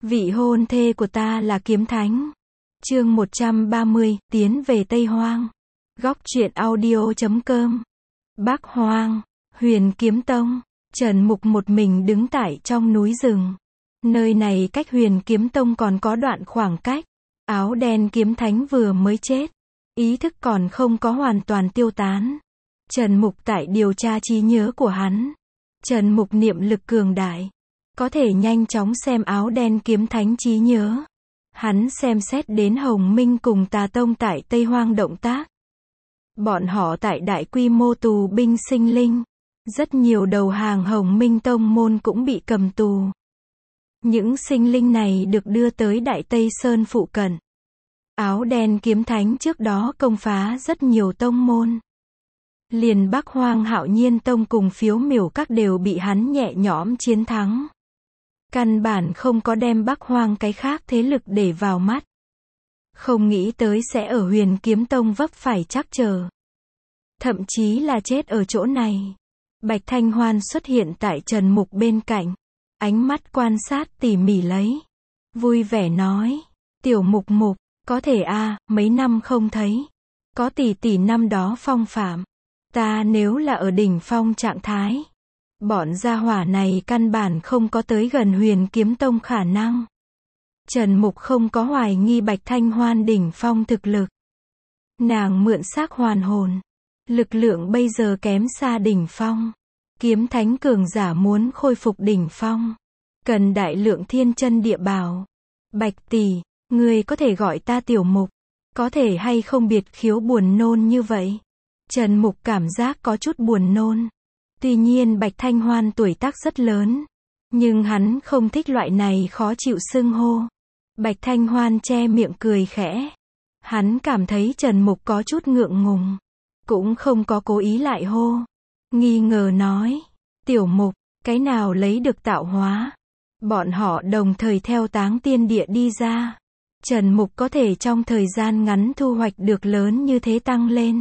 Vị hôn thê của ta là Kiếm Thánh. Chương 130, tiến về Tây Hoang. Góc truyện audio.com. Bắc Hoang, Huyền Kiếm Tông. Trần Mục một mình đứng tại trong núi rừng. Nơi này cách Huyền Kiếm Tông còn có đoạn khoảng cách. Áo đen Kiếm Thánh vừa mới chết. Ý thức còn không có hoàn toàn tiêu tán. Trần Mục tại điều tra trí nhớ của hắn. Trần Mục niệm lực cường đại. Có thể nhanh chóng xem áo đen Kiếm Thánh trí nhớ. Hắn xem xét đến Hồng Minh cùng Tà Tông tại Tây Hoang động tác. Bọn họ tại đại quy mô tù binh sinh linh. Rất nhiều đầu hàng Hồng Minh Tông môn cũng bị cầm tù. Những sinh linh này được đưa tới Đại Tây Sơn phụ cận. Áo đen Kiếm Thánh trước đó công phá rất nhiều tông môn. Liền Bắc Hoang Hạo Nhiên Tông cùng Phiếu Miểu Các đều bị hắn nhẹ nhõm chiến thắng. Căn bản không có đem Bắc Hoang cái khác thế lực để vào mắt. Không nghĩ tới sẽ ở Huyền Kiếm Tông vấp phải trắc trở. Thậm chí là chết ở chỗ này. Bạch Thanh Hoan xuất hiện tại Trần Mục bên cạnh. Ánh mắt quan sát tỉ mỉ lấy. Vui vẻ nói. Tiểu Mục Mục, có thể mấy năm không thấy. Có tỷ năm đó phong phạm. Ta nếu là ở đỉnh phong trạng thái. Bọn gia hỏa này căn bản không có tới gần Huyền Kiếm Tông khả năng. Trần Mục không có hoài nghi Bạch Thanh Hoan đỉnh phong thực lực. Nàng mượn xác hoàn hồn. Lực lượng bây giờ kém xa đỉnh phong. Kiếm Thánh cường giả muốn khôi phục đỉnh phong. Cần đại lượng thiên chân địa bảo. Bạch tỷ, ngươi có thể gọi ta Tiểu Mục. Có thể hay không biệt khiếu buồn nôn như vậy? Trần Mục cảm giác có chút buồn nôn. Tuy nhiên Bạch Thanh Hoan tuổi tác rất lớn. Nhưng hắn không thích loại này khó chịu xưng hô. Bạch Thanh Hoan che miệng cười khẽ. Hắn cảm thấy Trần Mục có chút ngượng ngùng. Cũng không có cố ý lại hô. Nghi ngờ nói. Tiểu Mục, cái nào lấy được tạo hóa? Bọn họ đồng thời theo Táng Tiên Địa đi ra. Trần Mục có thể trong thời gian ngắn thu hoạch được lớn như thế tăng lên.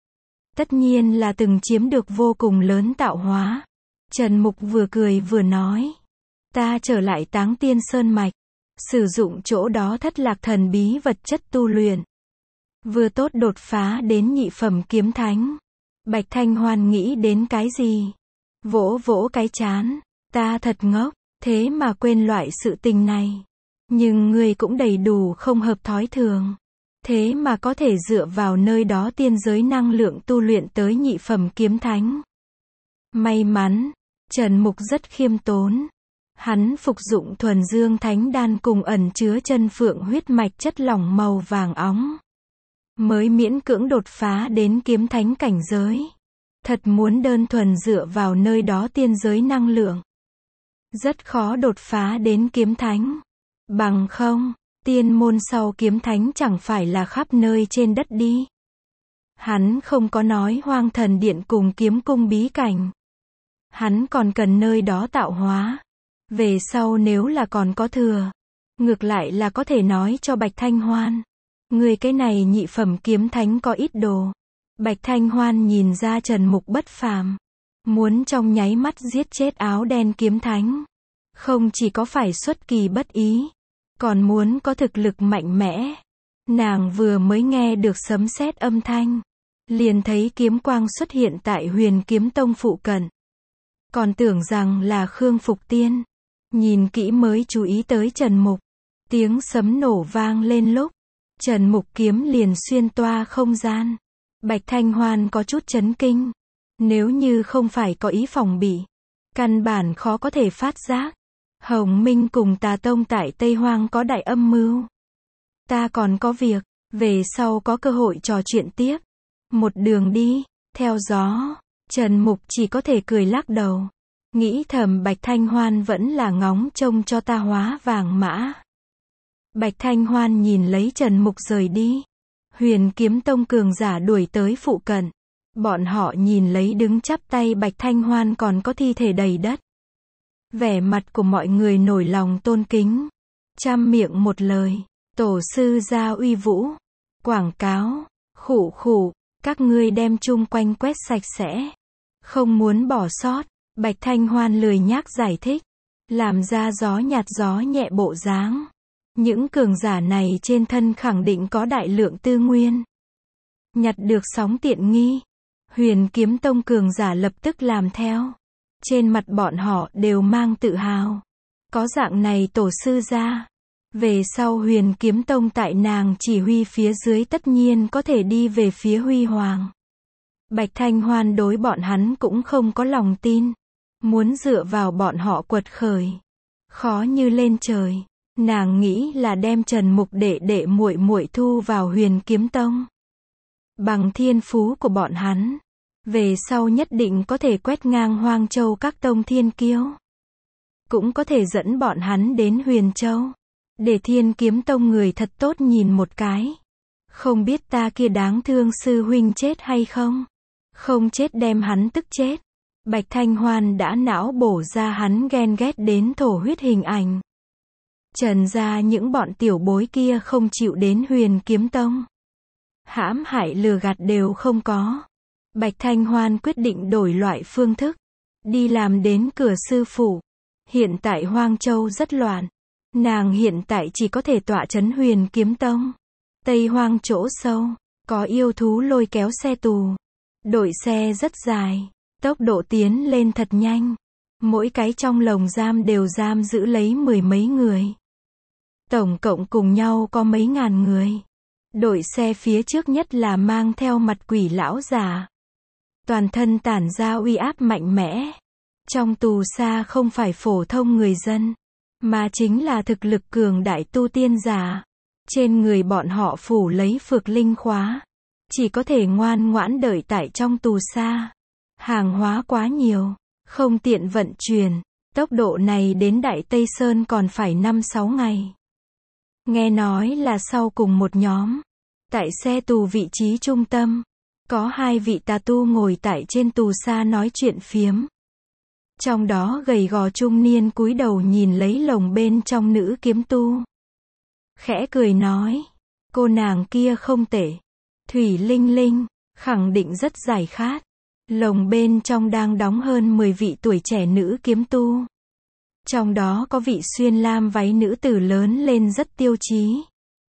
Tất nhiên là từng chiếm được vô cùng lớn tạo hóa. Trần Mục vừa cười vừa nói. Ta trở lại Táng Tiên Sơn Mạch. Sử dụng chỗ đó thất lạc thần bí vật chất tu luyện. Vừa tốt đột phá đến nhị phẩm kiếm thánh. Bạch Thanh Hoan nghĩ đến cái gì? Vỗ vỗ cái chán. Ta thật ngốc, thế mà quên loại sự tình này. Nhưng ngươi cũng đầy đủ không hợp thói thường. Thế mà có thể dựa vào nơi đó tiên giới năng lượng tu luyện tới nhị phẩm kiếm thánh. May mắn, Trần Mục rất khiêm tốn. Hắn phục dụng thuần dương thánh đan cùng ẩn chứa chân phượng huyết mạch chất lỏng màu vàng óng. Mới miễn cưỡng đột phá đến kiếm thánh cảnh giới. Thật muốn đơn thuần dựa vào nơi đó tiên giới năng lượng. Rất khó đột phá đến kiếm thánh. Bằng không, tiên môn sau kiếm thánh chẳng phải là khắp nơi trên đất đi. Hắn không có nói Hoang Thần Điện cùng kiếm cung bí cảnh. Hắn còn cần nơi đó tạo hóa. Về sau nếu là còn có thừa. Ngược lại là có thể nói cho Bạch Thanh Hoan. Người cái này nhị phẩm kiếm thánh có ít đồ. Bạch Thanh Hoan nhìn ra Trần Mục bất phàm. Muốn trong nháy mắt giết chết áo đen kiếm thánh. Không chỉ có phải xuất kỳ bất ý. Còn muốn có thực lực mạnh mẽ. Nàng vừa mới nghe được sấm sét âm thanh. Liền thấy kiếm quang xuất hiện tại Huyền Kiếm Tông phụ cận. Còn tưởng rằng là Khương Phục Tiên. Nhìn kỹ mới chú ý tới Trần Mục. Tiếng sấm nổ vang lên lúc. Trần Mục kiếm liền xuyên toa không gian. Bạch Thanh Hoan có chút chấn kinh. Nếu như không phải có ý phòng bị. Căn bản khó có thể phát giác. Hồng Minh cùng Tà Tông tại Tây Hoang có đại âm mưu. Ta còn có việc. Về sau có cơ hội trò chuyện tiếp. Một đường đi. Theo gió. Trần Mục chỉ có thể cười lắc đầu. Nghĩ thầm Bạch Thanh Hoan vẫn là ngóng trông cho ta hóa vàng mã. Bạch Thanh Hoan nhìn lấy Trần Mục rời đi. Huyền Kiếm Tông cường giả đuổi tới phụ cận. Bọn họ nhìn lấy đứng chắp tay Bạch Thanh Hoan còn có thi thể đầy đất. Vẻ mặt của mọi người nổi lòng tôn kính. Trăm miệng một lời. Tổ sư gia uy vũ. Quảng cáo. Khụ khụ. Các ngươi đem chung quanh quét sạch sẽ. Không muốn bỏ sót. Bạch Thanh Hoan lười nhác giải thích. làm ra gió nhạt gió nhẹ bộ dáng. Những cường giả này trên thân khẳng định có đại lượng tư nguyên. Nhặt được sóng tiện nghi. Huyền Kiếm Tông cường giả lập tức làm theo. Trên mặt bọn họ đều mang tự hào. Có dạng này tổ sư ra. Về sau Huyền Kiếm Tông tại nàng chỉ huy phía dưới tất nhiên có thể đi về phía huy hoàng. Bạch Thanh Hoan đối bọn hắn cũng không có lòng tin. Muốn dựa vào bọn họ quật khởi. Khó như lên trời. Nàng nghĩ là đem Trần Mục đệ đệ muội muội thu vào Huyền Kiếm Tông. Bằng thiên phú của bọn hắn, về sau nhất định có thể quét ngang Hoang Châu các tông thiên kiêu. Cũng có thể dẫn bọn hắn đến Huyền Châu. Để Thiên Kiếm Tông người thật tốt nhìn một cái. Không biết ta kia đáng thương sư huynh chết hay không? Không chết đem hắn tức chết. Bạch Thanh Hoan đã não bổ ra hắn ghen ghét đến thổ huyết hình ảnh. Trần gia những bọn tiểu bối kia không chịu đến Huyền Kiếm Tông. Hãm hại lừa gạt đều không có. Bạch Thanh Hoan quyết định đổi loại phương thức. Đi làm đến cửa sư phụ. Hiện tại Hoang Châu rất loạn. Nàng hiện tại chỉ có thể tọa trấn Huyền Kiếm Tông. Tây Hoang chỗ sâu, có yêu thú lôi kéo xe tù. Đội xe rất dài, tốc độ tiến lên thật nhanh. Mỗi cái trong lồng giam đều giam giữ lấy mười mấy người. Tổng cộng cùng nhau có mấy ngàn người. Đội xe phía trước nhất là mang theo mặt quỷ lão già. Toàn thân tản ra uy áp mạnh mẽ. Trong tù xa không phải phổ thông người dân, mà chính là thực lực cường đại tu tiên giả. Trên người bọn họ phủ lấy phược linh khóa. Chỉ có thể ngoan ngoãn đợi tại trong tù xa. Hàng hóa quá nhiều, không tiện vận chuyển. Tốc độ này đến Đại Tây Sơn còn phải 5-6 ngày. Nghe nói là sau cùng một nhóm. Tại xe tù vị trí trung tâm, có 2 vị tà tu ngồi tại trên tù xa nói chuyện phiếm. Trong đó gầy gò trung niên cúi đầu nhìn lấy lồng bên trong nữ kiếm tu. Khẽ cười nói, cô nàng kia không tệ. Thủy Linh Linh, khẳng định rất giải khát. Lồng bên trong đang đóng hơn 10 vị tuổi trẻ nữ kiếm tu. Trong đó có vị xuyên lam váy nữ tử lớn lên rất tiêu chí.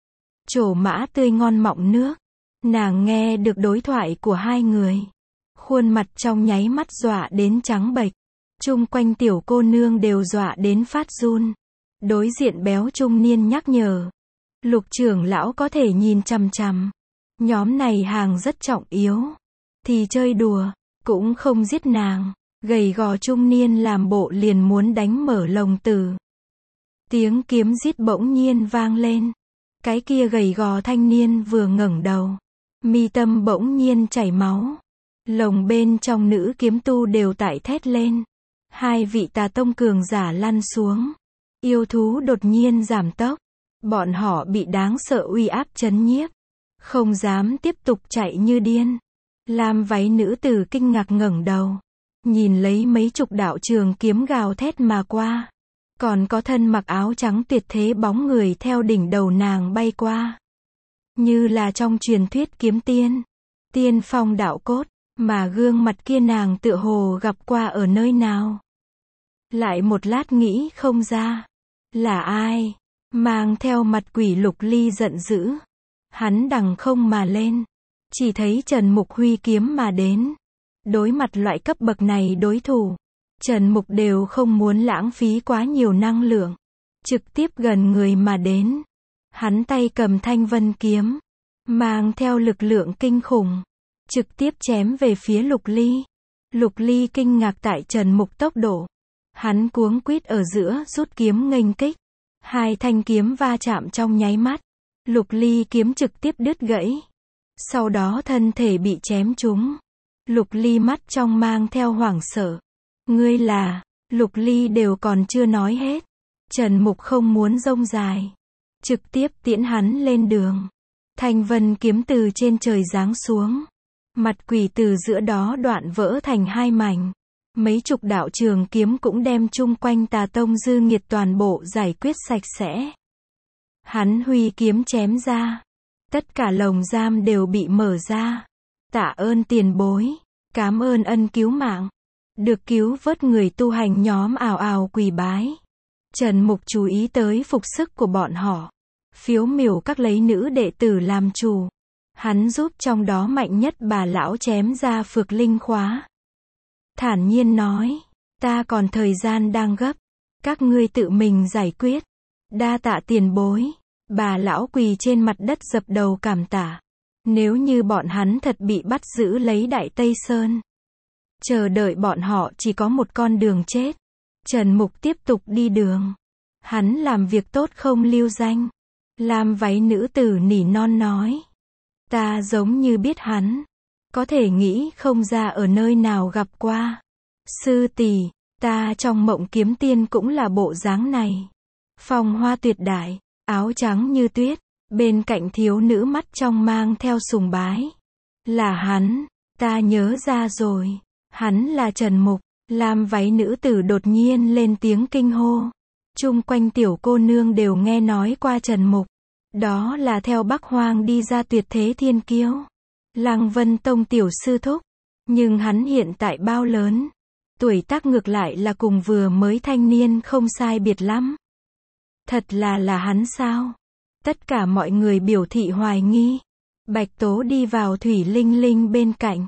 Trổ mã tươi ngon mọng nước. Nàng nghe được đối thoại của hai người. Khuôn mặt trong nháy mắt dọa đến trắng bệch. Chung quanh tiểu cô nương đều dọa đến phát run. Đối diện béo trung niên nhắc nhở. Lục trưởng lão có thể nhìn chằm chằm. Nhóm này hàng rất trọng yếu. Thì chơi đùa, cũng không giết nàng. Gầy gò trung niên làm bộ liền muốn đánh mở lồng tử. Tiếng kiếm rít bỗng nhiên vang lên. Cái kia gầy gò thanh niên vừa ngẩng đầu. Mi tâm bỗng nhiên chảy máu. Lồng bên trong nữ kiếm tu đều tại thét lên. 2 vị tà tông cường giả lăn xuống. Yêu thú đột nhiên giảm tốc. Bọn họ bị đáng sợ uy áp chấn nhiếp. Không dám tiếp tục chạy như điên. Lam váy nữ tử kinh ngạc ngẩng đầu. Nhìn lấy mấy chục đạo trường kiếm gào thét mà qua. Còn có thân mặc áo trắng tuyệt thế bóng người theo đỉnh đầu nàng bay qua. Như là trong truyền thuyết kiếm tiên. Tiên phong đạo cốt. Mà gương mặt kia nàng tựa hồ gặp qua ở nơi nào. Lại một lát nghĩ không ra. Là ai? Mang theo mặt quỷ Lục Ly giận dữ. Hắn đằng không mà lên. Chỉ thấy Trần Mục huy kiếm mà đến. Đối mặt loại cấp bậc này đối thủ. Trần Mục đều không muốn lãng phí quá nhiều năng lượng. Trực tiếp gần người mà đến. Hắn tay cầm thanh vân kiếm. Mang theo lực lượng kinh khủng. Trực tiếp chém về phía Lục Ly. Lục Ly kinh ngạc tại Trần Mục tốc độ. Hắn cuống quýt ở giữa rút kiếm nghênh kích. 2 thanh kiếm va chạm trong nháy mắt. Lục Ly kiếm trực tiếp đứt gãy. Sau đó thân thể bị chém trúng. Lục Ly mắt trong mang theo hoảng sợ. Ngươi là, Lục Ly đều còn chưa nói hết. Trần Mục không muốn rông dài. Trực tiếp tiễn hắn lên đường. Thanh vân kiếm từ trên trời giáng xuống. Mặt quỷ từ giữa đó đoạn vỡ thành 2 mảnh. Mấy chục đạo trường kiếm cũng đem chung quanh tà tông dư nghiệt toàn bộ giải quyết sạch sẽ. Hắn huy kiếm chém ra. Tất cả lồng giam đều bị mở ra. Tạ ơn tiền bối. Cám ơn ân cứu mạng. Được cứu vớt người tu hành nhóm ào ào quỳ bái. Trần Mục chú ý tới phục sức của bọn họ. Phiếu miểu các lấy nữ đệ tử làm chủ. Hắn giúp trong đó mạnh nhất bà lão chém ra phược linh khóa. Thản nhiên nói, ta còn thời gian đang gấp. Các ngươi tự mình giải quyết. Đa tạ tiền bối. Bà lão quỳ trên mặt đất dập đầu cảm tạ. Nếu như bọn hắn thật bị bắt giữ lấy Đại Tây Sơn, chờ đợi bọn họ chỉ có một con đường chết. Trần Mục tiếp tục đi đường. Hắn làm việc tốt không lưu danh. Lam váy nữ tử nỉ non nói. Ta giống như biết hắn. Có thể nghĩ không ra ở nơi nào gặp qua. Sư tỷ, ta trong mộng kiếm tiên cũng là bộ dáng này. Phong hoa tuyệt đại, áo trắng như tuyết. Bên cạnh thiếu nữ mắt trong mang theo sùng bái. Là hắn, ta nhớ ra rồi. Hắn là Trần Mục. Lam váy nữ tử đột nhiên lên tiếng kinh hô. Chung quanh tiểu cô nương đều nghe nói qua Trần Mục. Đó là theo Bắc Hoang đi ra tuyệt thế thiên kiêu. Lăng Vân Tông tiểu sư thúc. Nhưng hắn hiện tại bao lớn? Tuổi tác ngược lại là cùng vừa mới thanh niên không sai biệt lắm. Thật là hắn sao? Tất cả mọi người biểu thị hoài nghi. Bạch Tố đi vào Thủy Linh Linh bên cạnh.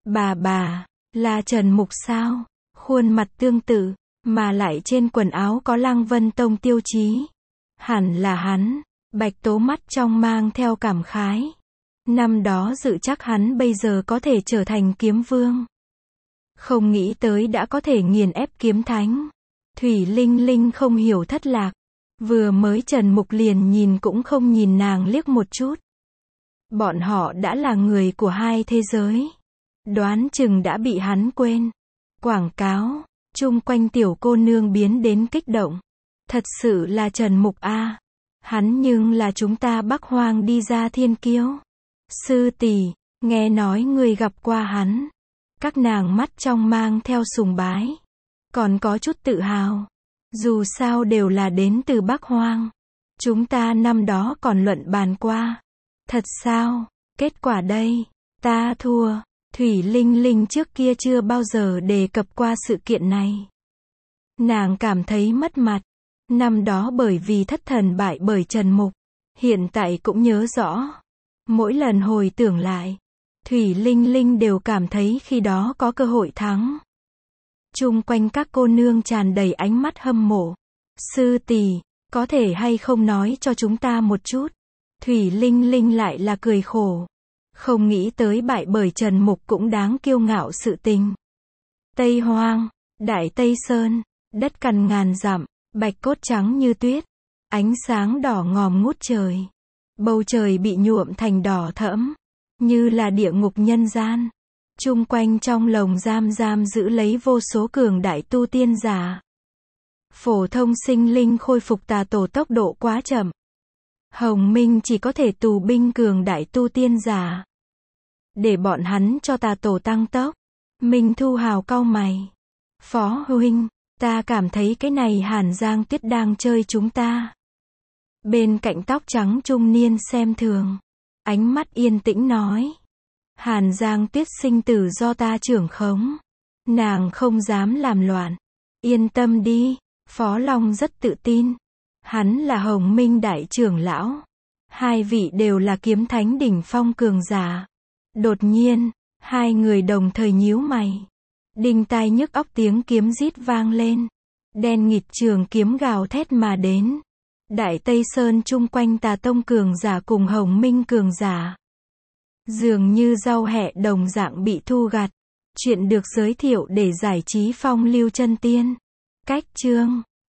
Bà, là Trần Mục sao? Khuôn mặt tương tự, mà lại trên quần áo có Lăng Vân Tông tiêu chí. Hẳn là hắn. Bạch Tố mắt trong mang theo cảm khái. Năm đó dự chắc hắn bây giờ có thể trở thành kiếm vương. Không nghĩ tới đã có thể nghiền ép kiếm thánh. Thủy Linh Linh không hiểu thất lạc. Vừa mới Trần Mục liền nhìn cũng không nhìn nàng liếc một chút. Bọn họ đã là người của hai thế giới. Đoán chừng đã bị hắn quên. Quảng cáo, chung quanh tiểu cô nương biến đến kích động. Thật sự là Trần Mục a. Hắn nhưng là chúng ta Bắc Hoang đi ra thiên kiêu. Sư tỷ, nghe nói người gặp qua hắn. Các nàng mắt trong mang theo sùng bái. Còn có chút tự hào. Dù sao đều là đến từ Bắc Hoang. Chúng ta năm đó còn luận bàn qua. Thật sao? Kết quả đây. Ta thua. Thủy Linh Linh trước kia chưa bao giờ đề cập qua sự kiện này. Nàng cảm thấy mất mặt. Năm đó bởi vì thất thần bại bởi Trần Mục. Hiện tại cũng nhớ rõ. Mỗi lần hồi tưởng lại, Thủy Linh Linh đều cảm thấy khi đó có cơ hội thắng. Chung quanh các cô nương tràn đầy ánh mắt hâm mộ. Sư tỷ, có thể hay không nói cho chúng ta một chút? Thủy Linh Linh lại là cười khổ. Không nghĩ tới bại bởi Trần Mục cũng đáng kiêu ngạo sự tình. Tây Hoang, Đại Tây Sơn, đất cằn ngàn dặm, bạch cốt trắng như tuyết, ánh sáng đỏ ngòm ngút trời. Bầu trời bị nhuộm thành đỏ thẫm, như là địa ngục nhân gian. Chung quanh trong lồng giam giữ lấy vô số cường đại tu tiên giả. Phổ thông sinh linh khôi phục tà tổ tốc độ quá chậm. Hồng Minh chỉ có thể tù binh cường đại tu tiên giả. Để bọn hắn cho tà tổ tăng tốc. Minh Thu Hào cau mày. Phó huynh, ta cảm thấy cái này Hàn Giang Tuyết đang chơi chúng ta. Bên cạnh tóc trắng trung niên xem thường. Ánh mắt yên tĩnh nói. Hàn Giang Tuyết sinh tử do ta trưởng khống. Nàng không dám làm loạn. Yên tâm đi, Phó Long rất tự tin. Hắn là Hồng Minh đại trưởng lão. Hai vị đều là kiếm thánh đỉnh phong cường giả. Đột nhiên, hai người đồng thời nhíu mày. Đinh tai nhức óc tiếng kiếm rít vang lên. Đen nghịt trường kiếm gào thét mà đến. Đại Tây Sơn chung quanh tà tông cường giả cùng Hồng Minh cường giả. Dường như rau hẹ đồng dạng bị thu gặt. Chuyện được giới thiệu để giải trí phong lưu chân tiên. Cách chương